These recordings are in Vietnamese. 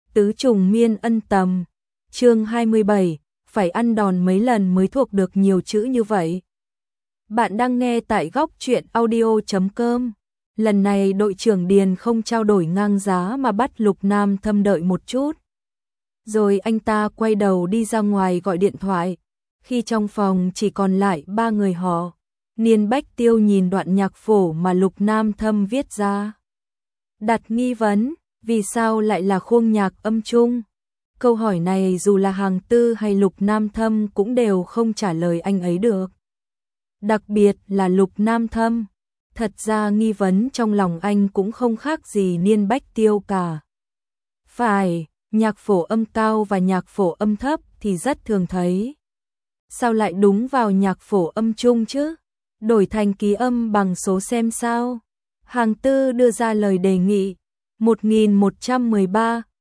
Tứ trùng miên ân tầm. Chương 27, phải ăn đòn mấy lần mới thuộc được nhiều chữ như vậy. Bạn đang nghe tại góc truyện audio.com. Lần này đội trưởng Điền không trao đổi ngang giá mà bắt Lục Nam Thâm đợi một chút. Rồi anh ta quay đầu đi ra ngoài gọi điện thoại. Khi trong phòng chỉ còn lại 3 người họ, Niên Bách Tiêu nhìn đoạn nhạc phổ mà Lục Nam Thâm viết ra. Đặt nghi vấn, vì sao lại là khuôn nhạc âm trung? Câu hỏi này dù là Hàng Tư hay Lục Nam Thâm cũng đều không trả lời anh ấy được. Đặc biệt là Lục Nam Thâm. Thật ra nghi vấn trong lòng anh cũng không khác gì Niên Bách Tiêu cả. Phải, nhạc phổ âm cao và nhạc phổ âm thấp thì rất thường thấy. Sao lại đúng vào nhạc phổ âm trung chứ? Đổi thành ký âm bằng số xem sao? Hàng Tư đưa ra lời đề nghị 1113,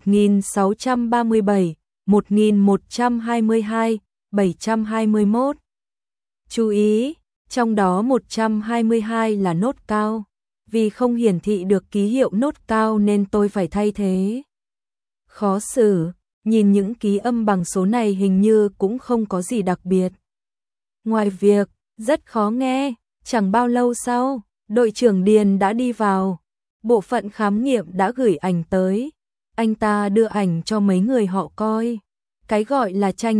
1637, 1122, 721. Chú ý, trong đó 122 là nốt cao. Vì không hiển thị được ký hiệu nốt cao nên tôi phải thay thế. Khó xử, nhìn những ký âm bằng số này hình như cũng không có gì đặc biệt. Ngoài việc rất khó nghe, chẳng bao lâu sau, đội trưởng Điền đã đi vào. Bộ phận khám nghiệm đã gửi ảnh tới. Anh ta đưa ảnh cho mấy người họ coi. Cái gọi là tranh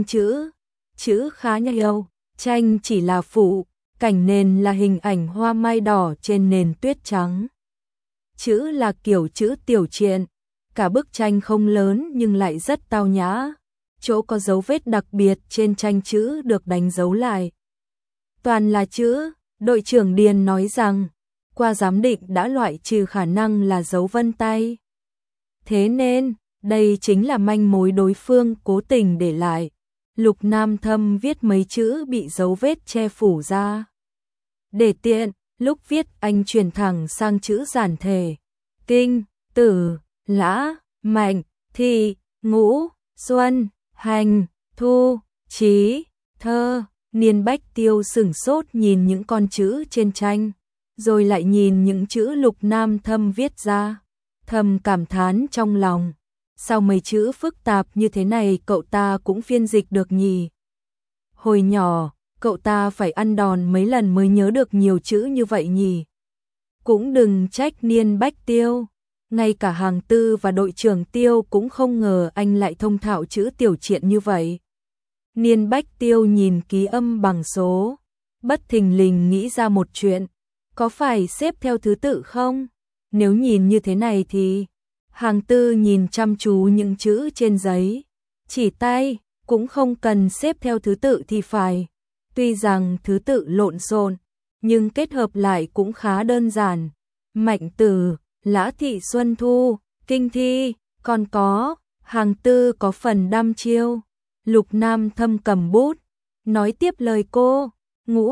chữ khá nhiều, tranh chỉ là phụ, cảnh nền là hình ảnh hoa mai đỏ trên nền tuyết trắng. Chữ là kiểu chữ tiểu truyện, cả bức tranh không lớn nhưng lại rất tao nhã. Chỗ có dấu vết đặc biệt trên tranh chữ được đánh dấu lại. Toàn là chữ, đội trưởng Điền nói rằng, qua giám định đã loại trừ khả năng là dấu vân tay. Thế nên, đây chính là manh mối đối phương cố tình để lại. Lục Nam Thâm viết mấy chữ bị dấu vết che phủ ra. Để tiện, lúc viết anh chuyển thẳng sang chữ giản thể. Kinh, tử, lã, mạnh, thị, ngũ, xuân, hành, thu, trí, thơ. Niên Bách Tiêu sửng sốt nhìn những con chữ trên tranh, rồi lại nhìn những chữ Lục Nam Thâm viết ra, thầm cảm thán trong lòng. Sao mấy chữ phức tạp như thế này cậu ta cũng phiên dịch được nhỉ? Hồi nhỏ, cậu ta phải ăn đòn mấy lần mới nhớ được nhiều chữ như vậy nhỉ? Cũng đừng trách Niên Bách Tiêu, ngay cả Hàng Tư và đội trưởng Tiêu cũng không ngờ anh lại thông thạo chữ tiểu truyện như vậy. Niên Bách Tiêu nhìn ký âm bằng số, bất thình lình nghĩ ra một chuyện, có phải xếp theo thứ tự không? Nếu nhìn như thế này thì... Hàng Tư nhìn chăm chú những chữ trên giấy, chỉ tay, cũng không cần xếp theo thứ tự thì phải. Tuy rằng thứ tự lộn xộn, nhưng kết hợp lại cũng khá đơn giản. Mạnh Tử, Lã Thị Xuân Thu, Kinh Thi, còn có, Hàng Tư có phần đăm chiêu. Lục Nam Thâm cầm bút, nói tiếp lời cô, ngũ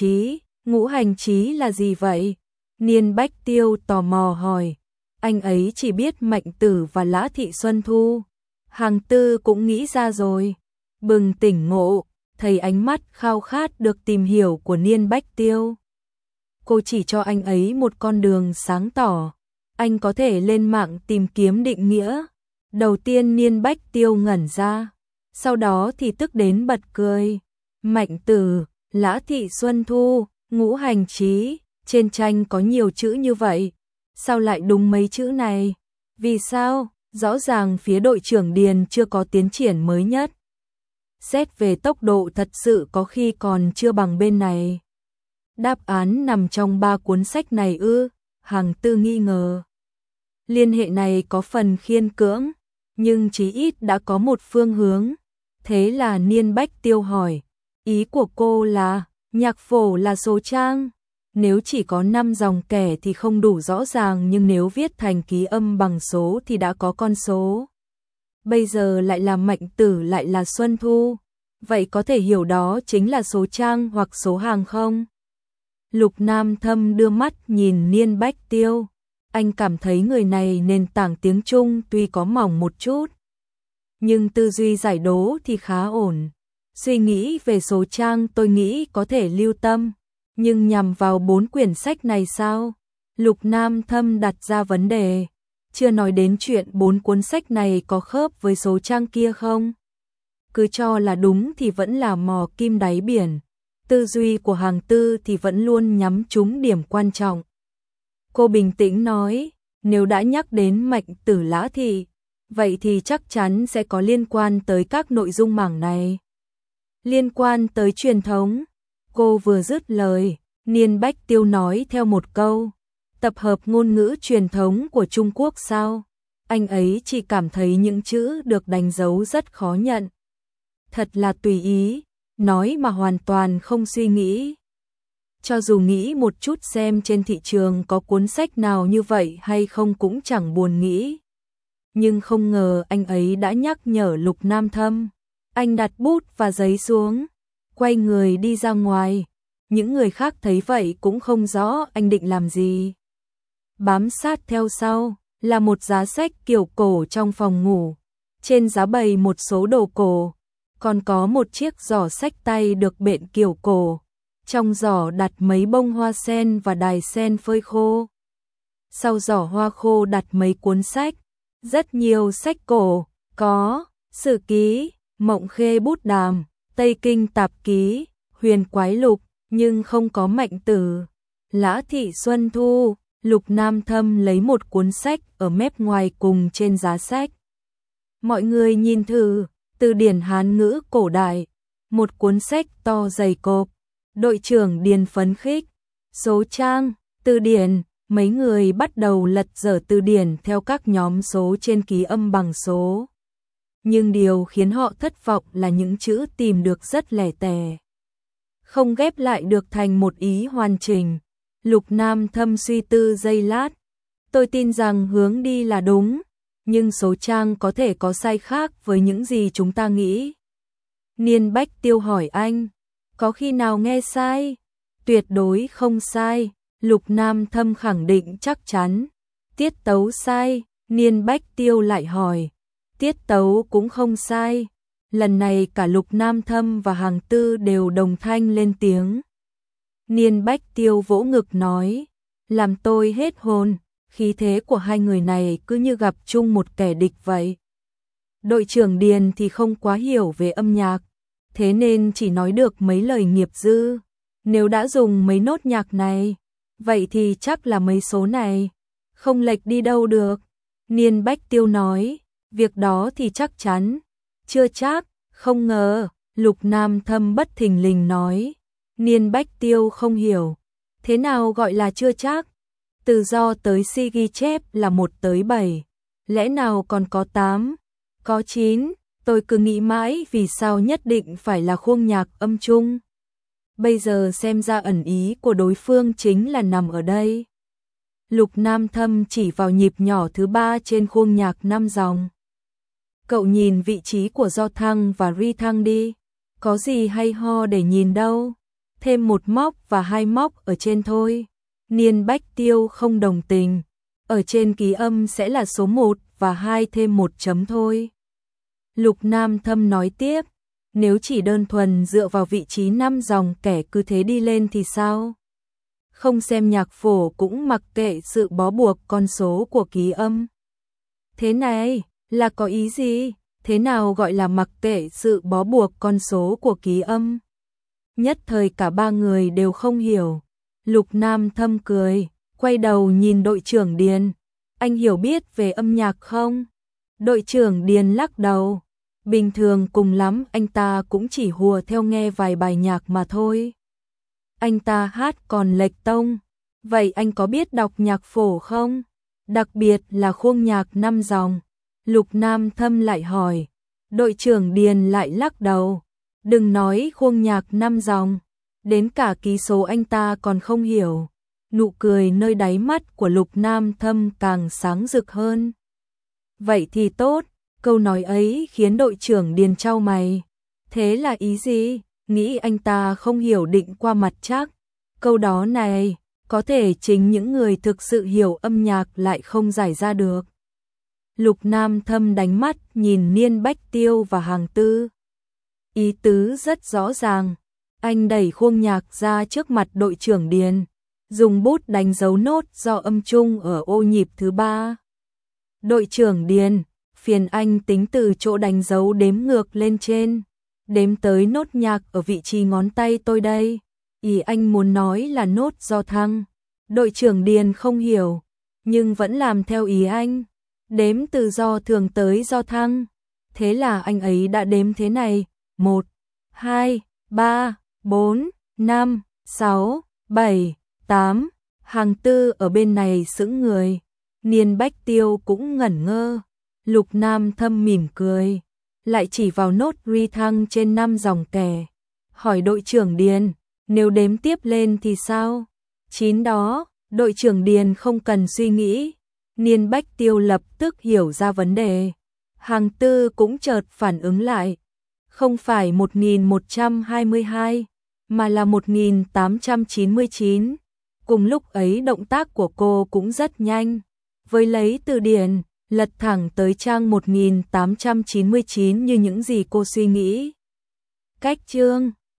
hành chí là gì vậy? Niên Bách Tiêu tò mò hỏi. Anh ấy chỉ biết Mạnh Tử và Lã Thị Xuân Thu. Hàng Tư cũng nghĩ ra rồi. Bừng tỉnh ngộ, thấy ánh mắt khao khát được tìm hiểu của Niên Bách Tiêu. Cô chỉ cho anh ấy một con đường sáng tỏ. Anh có thể lên mạng tìm kiếm định nghĩa. Đầu tiên Niên Bách Tiêu ngẩn ra. Sau đó thì tức đến bật cười. Mạnh Tử, Lã Thị Xuân Thu, ngũ hành chí, trên tranh có nhiều chữ như vậy. Sao lại đúng mấy chữ này? Vì sao? Rõ ràng phía đội trưởng Điền chưa có tiến triển mới nhất. Xét về tốc độ thật sự có khi còn chưa bằng bên này. Đáp án nằm trong 3 cuốn sách này ư? Hàng Tư nghi ngờ. Liên hệ này có phần khiên cưỡng, nhưng chí ít đã có một phương hướng. Thế là Niên Bách Tiêu hỏi, ý của cô là, nhạc phổ là số trang? Nếu chỉ có 5 dòng kẻ thì không đủ rõ ràng, nhưng nếu viết thành ký âm bằng số thì đã có con số. Bây giờ lại là Mạnh Tử lại là Xuân Thu, vậy có thể hiểu đó chính là số trang hoặc số hàng không? Lục Nam Thâm đưa mắt nhìn Niên Bách Tiêu, anh cảm thấy người này nền tảng tiếng Trung tuy có mỏng một chút, nhưng tư duy giải đố thì khá ổn. Suy nghĩ về số trang tôi nghĩ có thể lưu tâm. Nhưng nhằm vào 4 quyển sách này sao? Lục Nam Thâm đặt ra vấn đề. chưa nói đến chuyện 4 cuốn sách này có khớp với số trang kia không. Cứ cho là đúng thì vẫn là mò kim đáy biển, tư duy của Hàng Tư thì vẫn luôn nhắm trúng điểm quan trọng. Cô bình tĩnh nói, nếu đã nhắc đến Mạnh Tử Lã thì, vậy thì chắc chắn sẽ có liên quan tới các nội dung mảng này. Liên quan tới truyền thống, cô vừa dứt lời, Niên Bách Tiêu nói theo một câu, tập hợp ngôn ngữ truyền thống của Trung Quốc sao? Anh ấy chỉ cảm thấy những chữ được đánh dấu rất khó nhận. Thật là tùy ý, nói mà hoàn toàn không suy nghĩ. Cho dù nghĩ một chút xem trên thị trường có cuốn sách nào như vậy hay không cũng chẳng buồn nghĩ. Nhưng không ngờ anh ấy đã nhắc nhở Lục Nam Thâm. Anh đặt bút và giấy xuống, quay người đi ra ngoài. Những người khác thấy vậy cũng không rõ anh định làm gì. Bám sát theo sau là một giá sách kiểu cổ trong phòng ngủ. Trên giá bày một số đồ cổ, còn có một chiếc giỏ sách tay được bện kiểu cổ. Trong giỏ đặt mấy bông hoa sen và đài sen phơi khô. Sau giỏ hoa khô đặt mấy cuốn sách, rất nhiều sách cổ, có Sử Ký, Mộng Khê Bút Đàm, Tây Kinh Tạp Ký, Huyền Quái Lục, nhưng không có Mạnh Tử Lã Thị Xuân Thu. Lục Nam Thâm lấy một cuốn sách ở mép ngoài cùng trên giá sách. Mọi người nhìn thử, từ điển Hán ngữ cổ đại, một cuốn sách to dày cộp. Đội trưởng Điền phấn khích, số trang, từ điển, mấy người bắt đầu lật dở từ điển theo các nhóm số trên ký âm bằng số. Nhưng điều khiến họ thất vọng là những chữ tìm được rất lẻ tẻ, không ghép lại được thành một ý hoàn chỉnh. Lục Nam Thâm suy tư giây lát, tôi tin rằng hướng đi là đúng, nhưng số trang có thể có sai khác với những gì chúng ta nghĩ. Niên Bách Tiêu hỏi anh, có khi nào nghe sai? Tuyệt đối không sai, Lục Nam Thâm khẳng định chắc chắn. Tiết tấu sai, Niên Bách Tiêu lại hỏi. Tiết tấu cũng không sai. Lần này cả Lục Nam Thâm và Hàng Tư đều đồng thanh lên tiếng. Niên Bách Tiêu vỗ ngực nói, làm tôi hết hồn, khí thế của hai người này cứ như gặp chung một kẻ địch vậy. Đội trưởng Điền thì không quá hiểu về âm nhạc, thế nên chỉ nói được mấy lời nghiệp dư. Nếu đã dùng mấy nốt nhạc này, vậy thì chắc là mấy số này, không lệch đi đâu được. Niên Bách Tiêu nói, việc đó thì chắc chắn, chưa chắc, không ngờ. Lục Nam Thâm bất thình lình nói. Niên Bách Tiêu không hiểu, thế nào gọi là chưa chắc? Từ do tới si ghi chép là 1 tới 7, lẽ nào còn có 8, có 9, tôi cứ nghĩ mãi vì sao nhất định phải là khuôn nhạc âm chung. Bây giờ xem ra ẩn ý của đối phương chính là nằm ở đây. Lục Nam Thâm chỉ vào nhịp nhỏ thứ 3 trên khuôn nhạc 5 dòng. Cậu nhìn vị trí của do thăng và ri thăng đi, có gì hay ho để nhìn đâu. Thêm một móc và 2 móc ở trên thôi. Niên Bách Tiêu không đồng tình. Ở trên ký âm sẽ là số 1 và 2 thêm 1 chấm thôi. Lục Nam Thâm nói tiếp, nếu chỉ đơn thuần dựa vào vị trí 5 dòng kẻ cứ thế đi lên thì sao? Không xem nhạc phổ cũng mặc kệ sự bó buộc con số của ký âm. Thế này, là có ý gì? Thế nào gọi là mặc kệ sự bó buộc con số của ký âm? Nhất thời cả ba người đều không hiểu. Lục Nam Thâm cười, quay đầu nhìn đội trưởng Điền. Anh hiểu biết về âm nhạc không? Đội trưởng Điền lắc đầu. Bình thường cùng lắm anh ta cũng chỉ hùa theo nghe vài bài nhạc mà thôi. Anh ta hát còn lệch tông. Vậy anh có biết đọc nhạc phổ không? Đặc biệt là khuôn nhạc 5 dòng. Lục Nam Thâm lại hỏi. Đội trưởng Điền lại lắc đầu. Đừng nói khuôn nhạc 5 dòng, đến cả ký số anh ta còn không hiểu. Nụ cười nơi đáy mắt của Lục Nam Thâm càng sáng rực hơn. Vậy thì tốt, câu nói ấy khiến đội trưởng Điền chau mày. Thế là ý gì? Nghĩ anh ta không hiểu định qua mặt chắc. Câu đó này, có thể chính những người thực sự hiểu âm nhạc lại không giải ra được. Lục Nam Thâm đánh mắt nhìn Niên Bách Tiêu và Hàng Tư. Ý tứ rất rõ ràng, anh đẩy khuôn nhạc ra trước mặt đội trưởng Điền, dùng bút đánh dấu nốt do âm chung ở ô nhịp thứ 3. Đội trưởng Điền, phiền anh tính từ chỗ đánh dấu đếm ngược lên trên, đếm tới nốt nhạc ở vị trí ngón tay tôi đây. Ý anh muốn nói là nốt do thăng. Đội trưởng Điền không hiểu, nhưng vẫn làm theo ý anh, đếm từ do thường tới do thăng. Thế là anh ấy đã đếm thế này: 1, 2, 3, 4, 5, 6, 7, 8. Hàng Tư ở bên này sững người, Niên Bách Tiêu cũng ngẩn ngơ. Lục Nam Thâm mỉm cười, lại chỉ vào nốt ri thăng trên 5 dòng kẻ, hỏi đội trưởng Điền, nếu đếm tiếp lên thì sao? 9 đó. Đội trưởng Điền không cần suy nghĩ, Niên Bách Tiêu lập tức hiểu ra vấn đề. Hàng Tư cũng chợt phản ứng lại, không phải 1122, mà là 1899. Cùng lúc ấy động tác của cô cũng rất nhanh, với lấy từ điển, lật thẳng tới trang 1899 như những gì cô suy nghĩ. Cách chương